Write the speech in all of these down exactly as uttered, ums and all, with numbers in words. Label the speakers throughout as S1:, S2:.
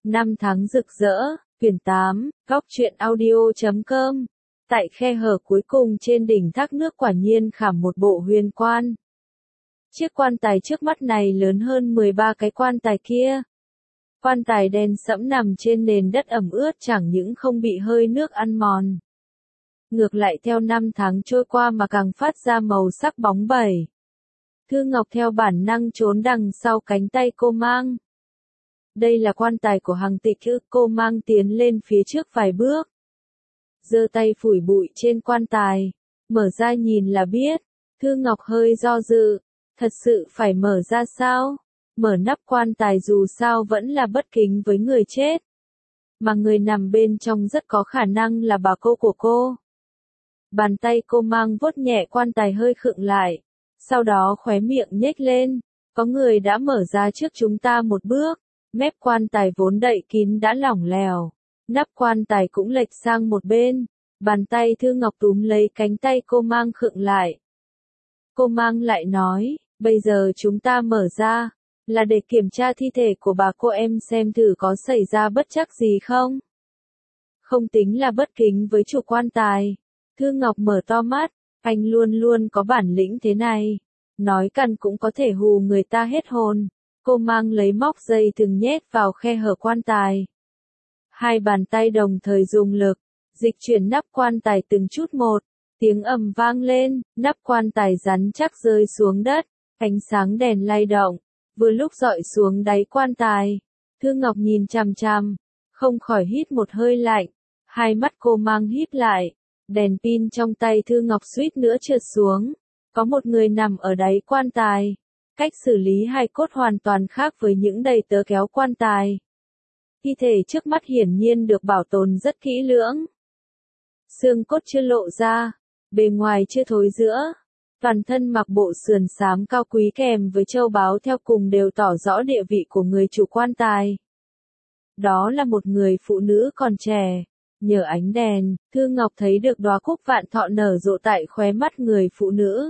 S1: Năm tháng rực rỡ, quyển tám, góc truyện audio chấm com. Tại khe hở cuối cùng trên đỉnh thác nước quả nhiên khảm một bộ huyền quan. Chiếc quan tài trước mắt này lớn hơn mười ba cái quan tài kia. Quan tài đen sẫm nằm trên nền đất ẩm ướt chẳng những không bị hơi nước ăn mòn. Ngược lại theo năm tháng trôi qua mà càng phát ra màu sắc bóng bẩy. Thư Ngọc theo bản năng trốn đằng sau cánh tay cô mang. Đây là quan tài của Hằng Tịch ư? Cô mang tiến lên phía trước vài bước. Giơ tay phủi bụi trên quan tài. Mở ra nhìn là biết. Thư Ngọc hơi do dự. Thật sự phải mở ra sao? Mở nắp quan tài dù sao vẫn là bất kính với người chết. Mà người nằm bên trong rất có khả năng là bà cô của cô. Bàn tay cô mang vuốt nhẹ quan tài hơi khựng lại. Sau đó khóe miệng nhếch lên. Có người đã mở ra trước chúng ta một bước. Mép quan tài vốn đậy kín đã lỏng lẻo. Nắp quan tài cũng lệch sang một bên. Bàn tay Thư Ngọc túm lấy cánh tay cô mang khựng lại. Cô mang lại nói, bây giờ chúng ta mở ra, là để kiểm tra thi thể của bà cô em xem thử có xảy ra bất trắc gì không. Không tính là bất kính với chủ quan tài. Thư Ngọc mở to mắt, anh luôn luôn có bản lĩnh thế này. Nói cần cũng có thể hù người ta hết hồn. Cô mang lấy móc dây thừng nhét vào khe hở quan tài. Hai bàn tay đồng thời dùng lực, dịch chuyển nắp quan tài từng chút một. Tiếng ầm vang lên, nắp quan tài rắn chắc rơi xuống đất. Ánh sáng đèn lay động, vừa lúc dọi xuống đáy quan tài. Thư Ngọc nhìn chằm chằm, không khỏi hít một hơi lạnh. Hai mắt cô mang híp lại, đèn pin trong tay Thư Ngọc suýt nữa trượt xuống. Có một người nằm ở đáy quan tài. Cách xử lý hài cốt hoàn toàn khác với những đầy tớ kéo quan tài. Thi thể trước mắt hiển nhiên được bảo tồn rất kỹ lưỡng. Xương cốt chưa lộ ra, bề ngoài chưa thối rữa. Toàn thân mặc bộ sườn xám cao quý kèm với châu báu theo cùng đều tỏ rõ địa vị của người chủ quan tài. Đó là một người phụ nữ còn trẻ. Nhờ ánh đèn, Thư Ngọc thấy được đóa cúc vạn thọ nở rộ tại khóe mắt người phụ nữ.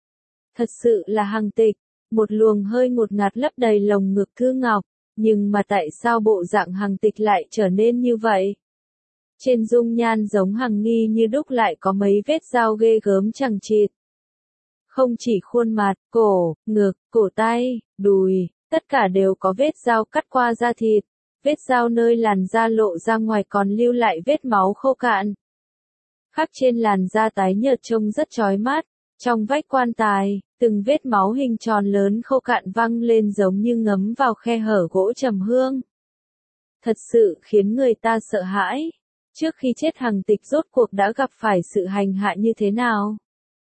S1: Thật sự là Hằng Tịch. Một luồng hơi ngột ngạt lấp đầy lồng ngực Thư Ngọc, nhưng mà tại sao bộ dạng Hằng Tịch lại trở nên như vậy? Trên dung nhan giống Hằng Nghi như đúc lại có mấy vết dao ghê gớm chằng chịt. Không chỉ khuôn mặt, cổ, ngực, cổ tay, đùi, tất cả đều có vết dao cắt qua da thịt. Vết dao nơi làn da lộ ra ngoài còn lưu lại vết máu khô cạn. Khắc trên làn da tái nhợt trông rất chói mắt. Trong vách quan tài, từng vết máu hình tròn lớn khô cạn văng lên giống như ngấm vào khe hở gỗ trầm hương. Thật sự khiến người ta sợ hãi. Trước khi chết Hằng Tịch rốt cuộc đã gặp phải sự hành hạ như thế nào?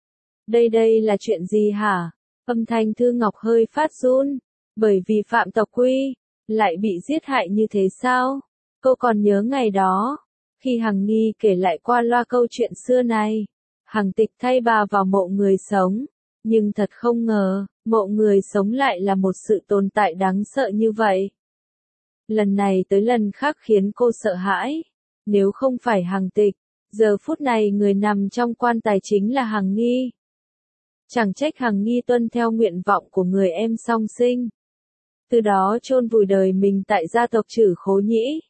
S1: Đây đây là chuyện gì hả? Âm thanh Thư Ngọc hơi phát run. Bởi vì phạm tộc quy, lại bị giết hại như thế sao? Cô còn nhớ ngày đó, khi Hằng Nghi kể lại qua loa câu chuyện xưa này. Hằng Tịch thay bà vào mộ người sống, nhưng thật không ngờ, mộ người sống lại là một sự tồn tại đáng sợ như vậy. Lần này tới lần khác khiến cô sợ hãi. Nếu không phải Hằng Tịch, giờ phút này người nằm trong quan tài chính là Hằng Nghi. Chẳng trách Hằng Nghi tuân theo nguyện vọng của người em song sinh. Từ đó chôn vùi đời mình tại gia tộc Trử Khố Nhĩ.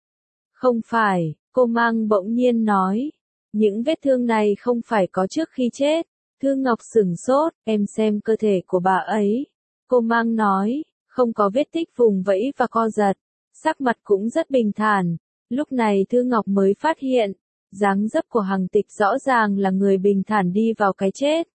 S1: Không phải, cô mang bỗng nhiên nói. Những vết thương này không phải có trước khi chết. Thư Ngọc sửng sốt, em xem cơ thể của bà ấy. Cô mang nói, không có vết tích vùng vẫy và co giật. Sắc mặt cũng rất bình thản. Lúc này Thư Ngọc mới phát hiện, dáng dấp của Hằng Tịch rõ ràng là người bình thản đi vào cái chết.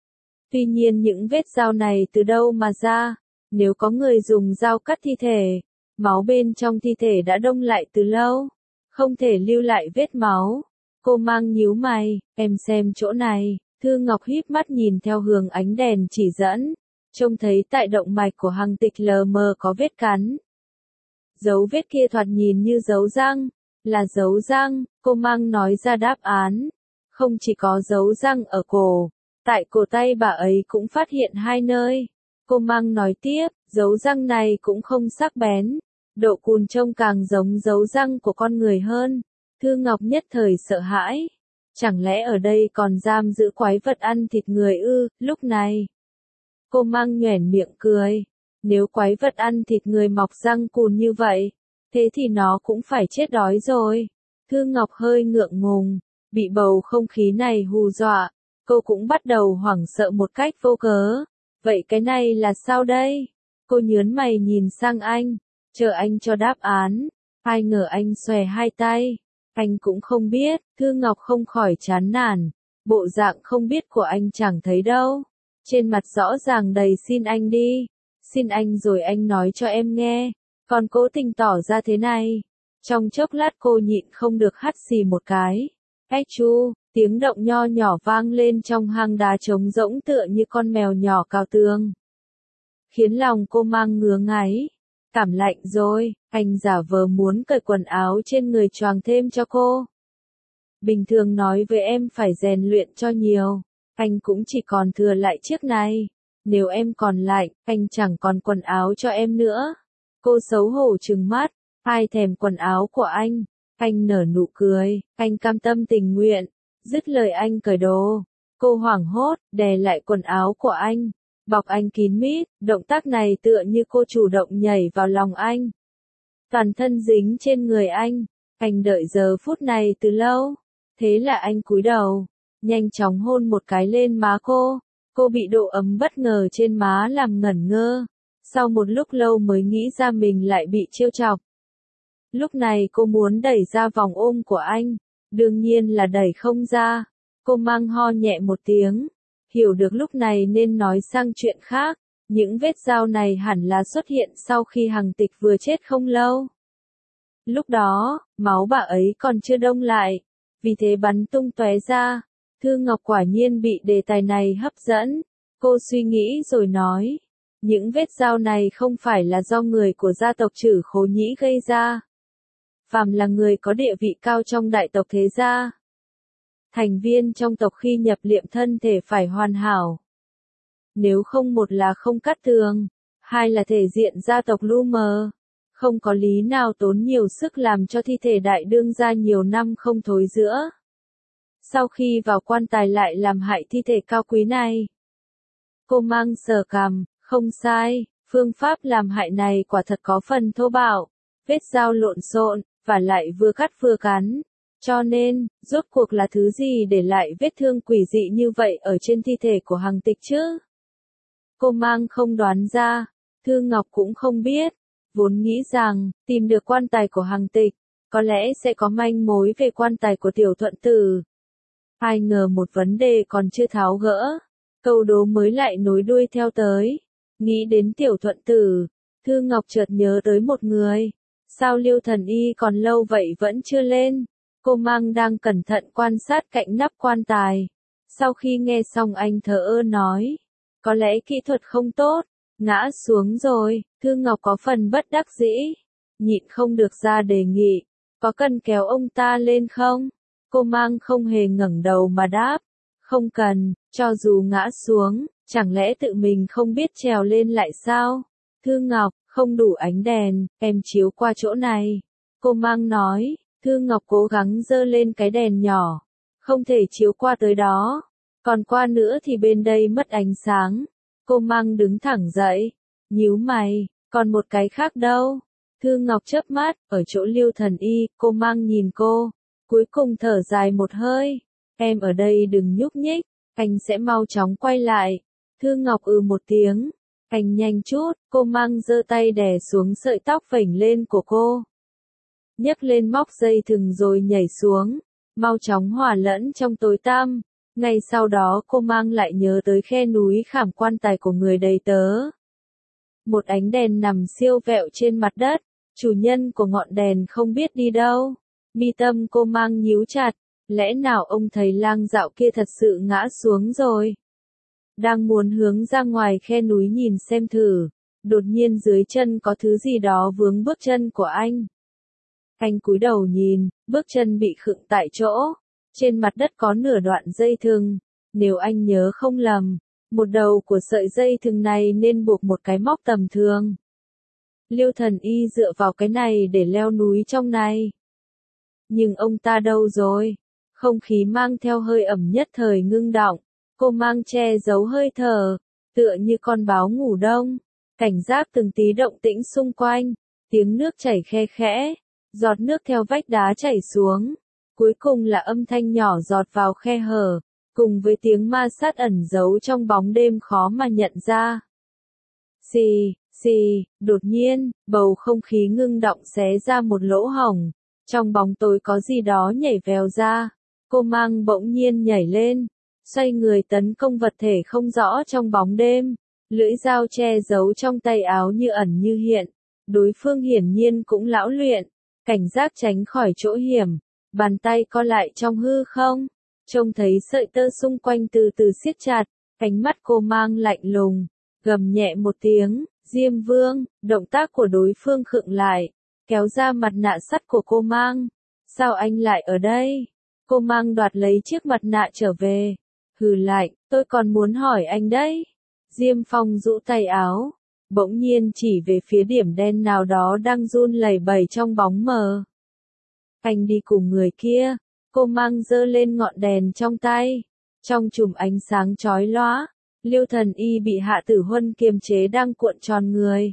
S1: Tuy nhiên những vết dao này từ đâu mà ra? Nếu có người dùng dao cắt thi thể, máu bên trong thi thể đã đông lại từ lâu. Không thể lưu lại vết máu. Cô mang nhíu mày, em xem chỗ này. Thư Ngọc híp mắt nhìn theo hướng ánh đèn chỉ dẫn. Trông thấy tại động mạch của Hằng Tịch lờ mờ có vết cắn. Dấu vết kia thoạt nhìn như dấu răng. Là dấu răng, cô mang nói ra đáp án. Không chỉ có dấu răng ở cổ. Tại cổ tay bà ấy cũng phát hiện hai nơi. Cô mang nói tiếp, dấu răng này cũng không sắc bén. Độ cùn trông càng giống dấu răng của con người hơn. Thư Ngọc nhất thời sợ hãi. Chẳng lẽ ở đây còn giam giữ quái vật ăn thịt người ư? Lúc này, cô mang nhoẻn miệng cười. Nếu quái vật ăn thịt người mọc răng cùn như vậy, thế thì nó cũng phải chết đói rồi. Thư Ngọc hơi ngượng ngùng, bị bầu không khí này hù dọa, cô cũng bắt đầu hoảng sợ một cách vô cớ. Vậy cái này là sao đây? Cô nhớn mày nhìn sang anh, chờ anh cho đáp án. Ai ngờ anh xòe hai tay, anh cũng không biết. Thư Ngọc không khỏi chán nản, bộ dạng không biết của anh chẳng thấy đâu. Trên mặt rõ ràng đầy xin anh đi, xin anh rồi anh nói cho em nghe, còn cố tình tỏ ra thế này. Trong chốc lát cô nhịn không được hắt xì một cái. Ếch chu, tiếng động nho nhỏ vang lên trong hang đá trống rỗng tựa như con mèo nhỏ cào tường. Khiến lòng cô mang ngứa ngáy. Cảm lạnh rồi, anh giả vờ muốn cởi quần áo trên người choàng thêm cho cô. Bình thường nói với em phải rèn luyện cho nhiều, anh cũng chỉ còn thừa lại chiếc này. Nếu em còn lạnh, anh chẳng còn quần áo cho em nữa. Cô xấu hổ trừng mắt, ai thèm quần áo của anh. Anh nở nụ cười, anh cam tâm tình nguyện. Dứt lời anh cởi đồ. Cô hoảng hốt, đè lại quần áo của anh, bọc anh kín mít. Động tác này tựa như cô chủ động nhảy vào lòng anh. Toàn thân dính trên người anh. Anh đợi giờ phút này từ lâu. Thế là anh cúi đầu, nhanh chóng hôn một cái lên má cô. Cô bị độ ấm bất ngờ trên má làm ngẩn ngơ. Sau một lúc lâu mới nghĩ ra mình lại bị trêu chọc. Lúc này cô muốn đẩy ra vòng ôm của anh. Đương nhiên là đẩy không ra. Cô mang ho nhẹ một tiếng. Hiểu được lúc này nên nói sang chuyện khác. Những vết dao này hẳn là xuất hiện sau khi Hằng Tịch vừa chết không lâu. Lúc đó, máu bà ấy còn chưa đông lại. Vì thế bắn tung tóe ra. Thư Ngọc quả nhiên bị đề tài này hấp dẫn. Cô suy nghĩ rồi nói. Những vết dao này không phải là do người của gia tộc Trử Khố Nhĩ gây ra. Phàm là người có địa vị cao trong đại tộc thế gia. Thành viên trong tộc khi nhập liệm thân thể phải hoàn hảo. Nếu không, một là không cắt tường, hai là thể diện gia tộc lu mờ. Không có lý nào tốn nhiều sức làm cho thi thể đại đương gia nhiều năm không thối rữa. Sau khi vào quan tài lại làm hại thi thể cao quý này. Cô mang sờ cằm, không sai, phương pháp làm hại này quả thật có phần thô bạo, vết dao lộn xộn, và lại vừa cắt vừa cắn. Cho nên, rốt cuộc là thứ gì để lại vết thương quỷ dị như vậy ở trên thi thể của Hằng Tịch chứ? Cô mang không đoán ra, Thư Ngọc cũng không biết. Vốn nghĩ rằng, tìm được quan tài của Hằng Tịch, có lẽ sẽ có manh mối về quan tài của Tiểu Thuận Tử. Ai ngờ một vấn đề còn chưa tháo gỡ, câu đố mới lại nối đuôi theo tới. Nghĩ đến Tiểu Thuận Tử, Thư Ngọc chợt nhớ tới một người. Sao Liêu Thần Y còn lâu vậy vẫn chưa lên? Cô mang đang cẩn thận quan sát cạnh nắp quan tài. Sau khi nghe xong anh thờ ơ nói, có lẽ kỹ thuật không tốt, ngã xuống rồi. Thư Ngọc có phần bất đắc dĩ, nhịn không được ra đề nghị, có cần kéo ông ta lên không? Cô mang không hề ngẩng đầu mà đáp, không cần, cho dù ngã xuống, chẳng lẽ tự mình không biết trèo lên lại sao? Thư Ngọc, không đủ ánh đèn, em chiếu qua chỗ này. Cô mang nói. Thư Ngọc cố gắng giơ lên cái đèn nhỏ, không thể chiếu qua tới đó, còn qua nữa thì bên đây mất ánh sáng. Cô mang đứng thẳng dậy, nhíu mày, còn một cái khác đâu? Thư Ngọc chớp mắt, ở chỗ Liêu Thần Y. Cô mang nhìn cô, cuối cùng thở dài một hơi, em ở đây đừng nhúc nhích, anh sẽ mau chóng quay lại. Thư Ngọc ừ một tiếng, anh nhanh chút. Cô mang giơ tay đè xuống sợi tóc vểnh lên của cô, nhấc lên móc dây thừng rồi nhảy xuống, mau chóng hòa lẫn trong tối tăm. Ngay sau đó cô mang lại nhớ tới khe núi khảm quan tài của người đầy tớ. Một ánh đèn nằm siêu vẹo trên mặt đất, chủ nhân của ngọn đèn không biết đi đâu. Mi tâm cô mang nhíu chặt, lẽ nào ông thầy lang dạo kia thật sự ngã xuống rồi? Đang muốn hướng ra ngoài khe núi nhìn xem thử, đột nhiên dưới chân có thứ gì đó vướng bước chân của anh. Anh cúi đầu nhìn, bước chân bị khựng tại chỗ. Trên mặt đất có nửa đoạn dây thừng. Nếu anh nhớ không lầm, một đầu của sợi dây thừng này nên buộc một cái móc tầm thường. Liêu Thần Y dựa vào cái này để leo núi trong này. Nhưng ông ta đâu rồi? Không khí mang theo hơi ẩm nhất thời ngưng đọng. Cô mang che giấu hơi thở, tựa như con báo ngủ đông, cảnh giác từng tí động tĩnh xung quanh. tiếng nước chảy khe khẽ, giọt nước theo vách đá chảy xuống, cuối cùng là âm thanh nhỏ giọt vào khe hở, cùng với tiếng ma sát ẩn giấu trong bóng đêm khó mà nhận ra. Xì, xì, đột nhiên, bầu không khí ngưng động xé ra một lỗ hổng, trong bóng tối có gì đó nhảy vèo ra, cô mang bỗng nhiên nhảy lên, xoay người tấn công vật thể không rõ trong bóng đêm, lưỡi dao che giấu trong tay áo như ẩn như hiện, đối phương hiển nhiên cũng lão luyện, cảnh giác tránh khỏi chỗ hiểm, bàn tay co lại trong hư không, trông thấy sợi tơ xung quanh từ từ siết chặt, ánh mắt cô mang lạnh lùng, gầm nhẹ một tiếng, Diêm Vương, động tác của đối phương khựng lại, kéo ra mặt nạ sắt của cô mang, sao anh lại ở đây? Cô mang đoạt lấy chiếc mặt nạ trở về, hừ lạnh, tôi còn muốn hỏi anh đấy. Diêm Phong rũ tay áo, bỗng nhiên chỉ về phía điểm đen nào đó đang run lẩy bẩy trong bóng mờ. Anh đi cùng người kia, cô mang giơ lên ngọn đèn trong tay, trong chùm ánh sáng chói lóa, Liêu Thần Y bị Hạ Tử Huân kiềm chế đang cuộn tròn người.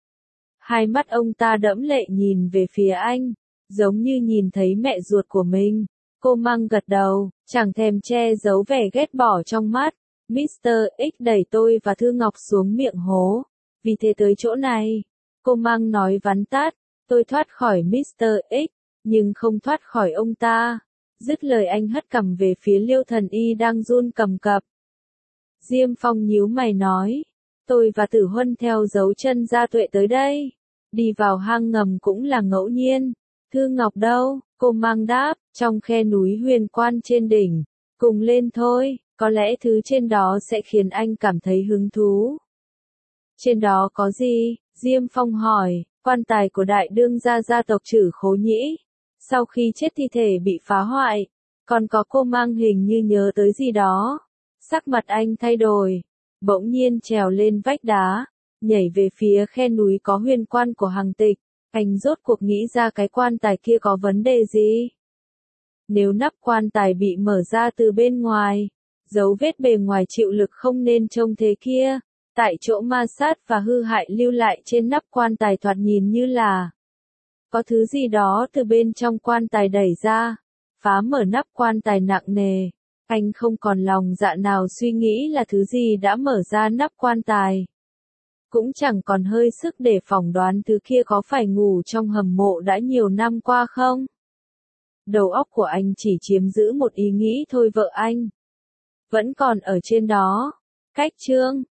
S1: Hai mắt ông ta đẫm lệ nhìn về phía anh, giống như nhìn thấy mẹ ruột của mình. Cô mang gật đầu, chẳng thèm che giấu vẻ ghét bỏ trong mắt. mít tơ X đẩy tôi và Thư Ngọc xuống miệng hố, vì thế tới chỗ này. Cô mang nói vắn tắt, tôi thoát khỏi mít tơ X, nhưng không thoát khỏi ông ta. Dứt lời anh hất cằm về phía Liêu Thần Y đang run cầm cập. Diêm Phong nhíu mày nói, tôi và Tử Huân theo dấu chân Gia Tuệ tới đây. Đi vào hang ngầm cũng là ngẫu nhiên. Thư Ngọc đâu? Cô mang đáp, trong khe núi huyền quan trên đỉnh. Cùng lên thôi, có lẽ thứ trên đó sẽ khiến anh cảm thấy hứng thú. Trên đó có gì? Diêm Phong hỏi, quan tài của đại đương gia gia tộc Trử Khố Nhĩ. Sau khi chết thi thể bị phá hoại, còn có cô mang hình như nhớ tới gì đó. Sắc mặt anh thay đổi, bỗng nhiên trèo lên vách đá, nhảy về phía khe núi có huyền quan của Hằng Tịch. Anh rốt cuộc nghĩ ra cái quan tài kia có vấn đề gì? Nếu nắp quan tài bị mở ra từ bên ngoài, dấu vết bề ngoài chịu lực không nên trông thế kia. Tại chỗ ma sát và hư hại lưu lại trên nắp quan tài thoạt nhìn như là có thứ gì đó từ bên trong quan tài đẩy ra, phá mở nắp quan tài nặng nề. Anh không còn lòng dạ nào suy nghĩ là thứ gì đã mở ra nắp quan tài. Cũng chẳng còn hơi sức để phỏng đoán thứ kia có phải ngủ trong hầm mộ đã nhiều năm qua không. Đầu óc của anh chỉ chiếm giữ một ý nghĩ thôi, vợ anh vẫn còn ở trên đó. Cách chương